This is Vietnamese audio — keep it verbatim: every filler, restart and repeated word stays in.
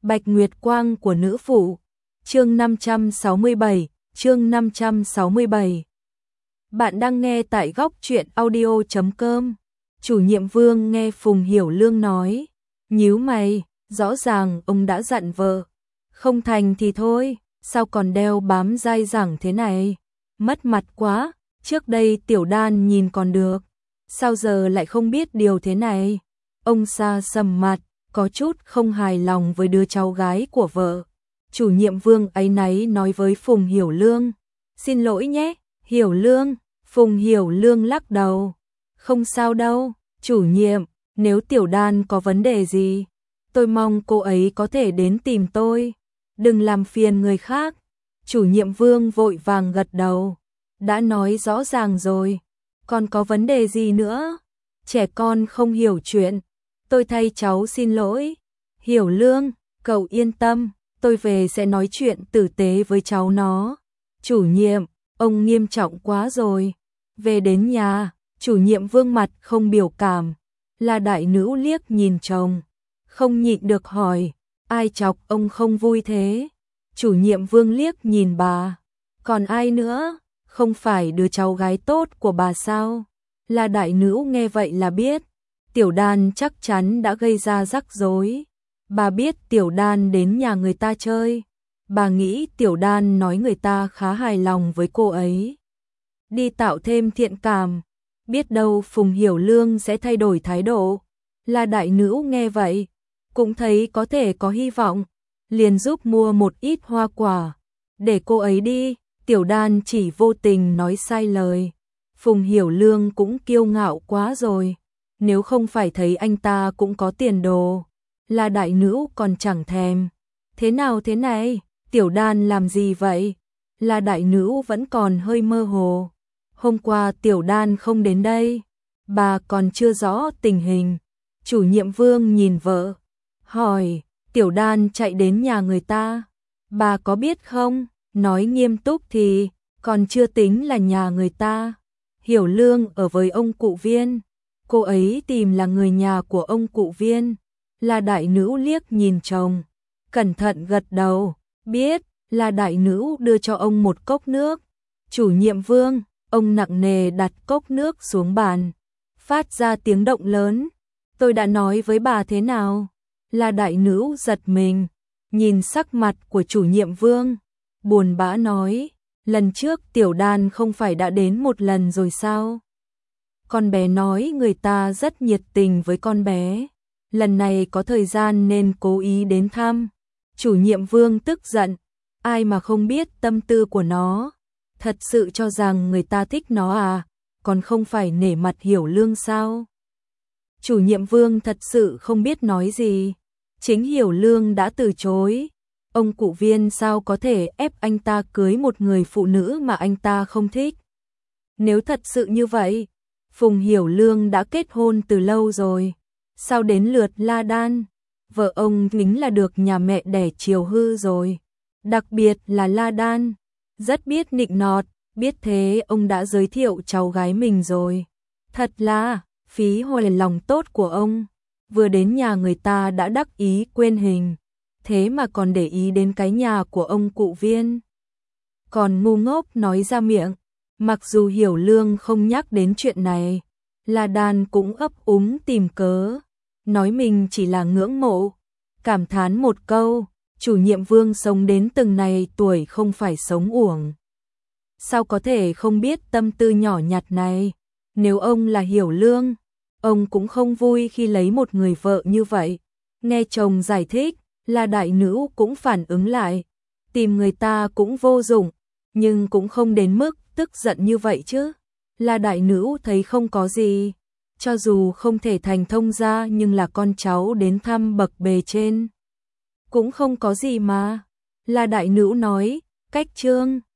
Bạch Nguyệt Quang của nữ phụ. Chương năm trăm sáu mươi bảy, chương năm trăm sáu mươi bảy. Bạn đang nghe tại góc truyện audio chấm com. Chủ nhiệm Vương nghe Phùng Hiểu Lương nói, nhíu mày, rõ ràng ông đã dặn vợ, không thành thì thôi, sao còn đeo bám dai dẳng thế này? Mất mặt quá, trước đây Tiểu Đan nhìn còn được, sao giờ lại không biết điều thế này? Ông Sa sầm mặt, có chút không hài lòng với đứa cháu gái của vợ. Chủ nhiệm Vương áy náy nói với Phùng Hiểu Lương, xin lỗi nhé, Hiểu Lương. Phùng Hiểu Lương lắc đầu, không sao đâu, chủ nhiệm, nếu Tiểu Đan có vấn đề gì, tôi mong cô ấy có thể đến tìm tôi, đừng làm phiền người khác. Chủ nhiệm Vương vội vàng gật đầu, đã nói rõ ràng rồi, còn có vấn đề gì nữa? Trẻ con không hiểu chuyện, tôi thay cháu xin lỗi. Hiểu Lương, cậu yên tâm, tôi về sẽ nói chuyện tử tế với cháu nó. Chủ nhiệm, ông nghiêm trọng quá rồi. Về đến nhà, chủ nhiệm Vương mặt không biểu cảm, là đại nữ liếc nhìn chồng, không nhịn được hỏi, ai chọc ông không vui thế? Chủ nhiệm Vương liếc nhìn bà, còn ai nữa, không phải đứa cháu gái tốt của bà sao? Là đại nữ nghe vậy là biết, Tiểu Đan chắc chắn đã gây ra rắc rối. Bà biết Tiểu Đan đến nhà người ta chơi, bà nghĩ Tiểu Đan nói người ta khá hài lòng với cô ấy, đi tạo thêm thiện cảm, biết đâu Phùng Hiểu Lương sẽ thay đổi thái độ. Là đại nữ nghe vậy, cũng thấy có thể có hy vọng, liền giúp mua một ít hoa quả, để cô ấy đi. Tiểu Đan chỉ vô tình nói sai lời, Phùng Hiểu Lương cũng kiêu ngạo quá rồi, nếu không phải thấy anh ta cũng có tiền đồ, là đại nữ còn chẳng thèm. Thế nào thế này, Tiểu Đan làm gì vậy? Là đại nữ vẫn còn hơi mơ hồ. Hôm qua Tiểu Đan không đến đây, bà còn chưa rõ tình hình. Chủ nhiệm Vương nhìn vợ, hỏi, Tiểu Đan chạy đến nhà người ta, bà có biết không? Nói nghiêm túc thì, còn chưa tính là nhà người ta. Hiểu Lương ở với ông cụ Viên, cô ấy tìm là người nhà của ông cụ Viên. Là đại nữ liếc nhìn chồng, cẩn thận gật đầu, biết. Là đại nữ đưa cho ông một cốc nước. Chủ nhiệm Vương, ông nặng nề đặt cốc nước xuống bàn, phát ra tiếng động lớn. Tôi đã nói với bà thế nào? Là đại nữ giật mình, nhìn sắc mặt của chủ nhiệm Vương, buồn bã nói, lần trước Tiểu Đan không phải đã đến một lần rồi sao? Con bé nói người ta rất nhiệt tình với con bé, lần này có thời gian nên cố ý đến thăm. Chủ nhiệm Vương tức giận, ai mà không biết tâm tư của nó, thật sự cho rằng người ta thích nó à, còn không phải nể mặt Hiểu Lương sao? Chủ nhiệm Vương thật sự không biết nói gì, chính Hiểu Lương đã từ chối, ông cụ Viên sao có thể ép anh ta cưới một người phụ nữ mà anh ta không thích? Nếu thật sự như vậy, Phùng Hiểu Lương đã kết hôn từ lâu rồi, sao đến lượt La Đan? Vợ ông lính là được nhà mẹ đẻ chiều hư rồi, đặc biệt là La Đan, rất biết nịnh nọt, biết thế ông đã giới thiệu cháu gái mình rồi. Thật là phí hoài lòng tốt của ông, vừa đến nhà người ta đã đắc ý quên hình, thế mà còn để ý đến cái nhà của ông cụ Viên. Còn ngu ngốc nói ra miệng, mặc dù Hiểu Lương không nhắc đến chuyện này, La Đan cũng ấp úng tìm cớ, nói mình chỉ là ngưỡng mộ, cảm thán một câu, chủ nhiệm Vương sống đến từng này tuổi không phải sống uổng. Sao có thể không biết tâm tư nhỏ nhặt này? Nếu ông là Hiểu Lương, ông cũng không vui khi lấy một người vợ như vậy. Nghe chồng giải thích, là đại nữ cũng phản ứng lại, tìm người ta cũng vô dụng, nhưng cũng không đến mức tức giận như vậy chứ. Là đại nữ thấy không có gì, cho dù không thể thành thông gia nhưng là con cháu đến thăm bậc bề trên, cũng không có gì mà. Là đại nữ nói, cách chương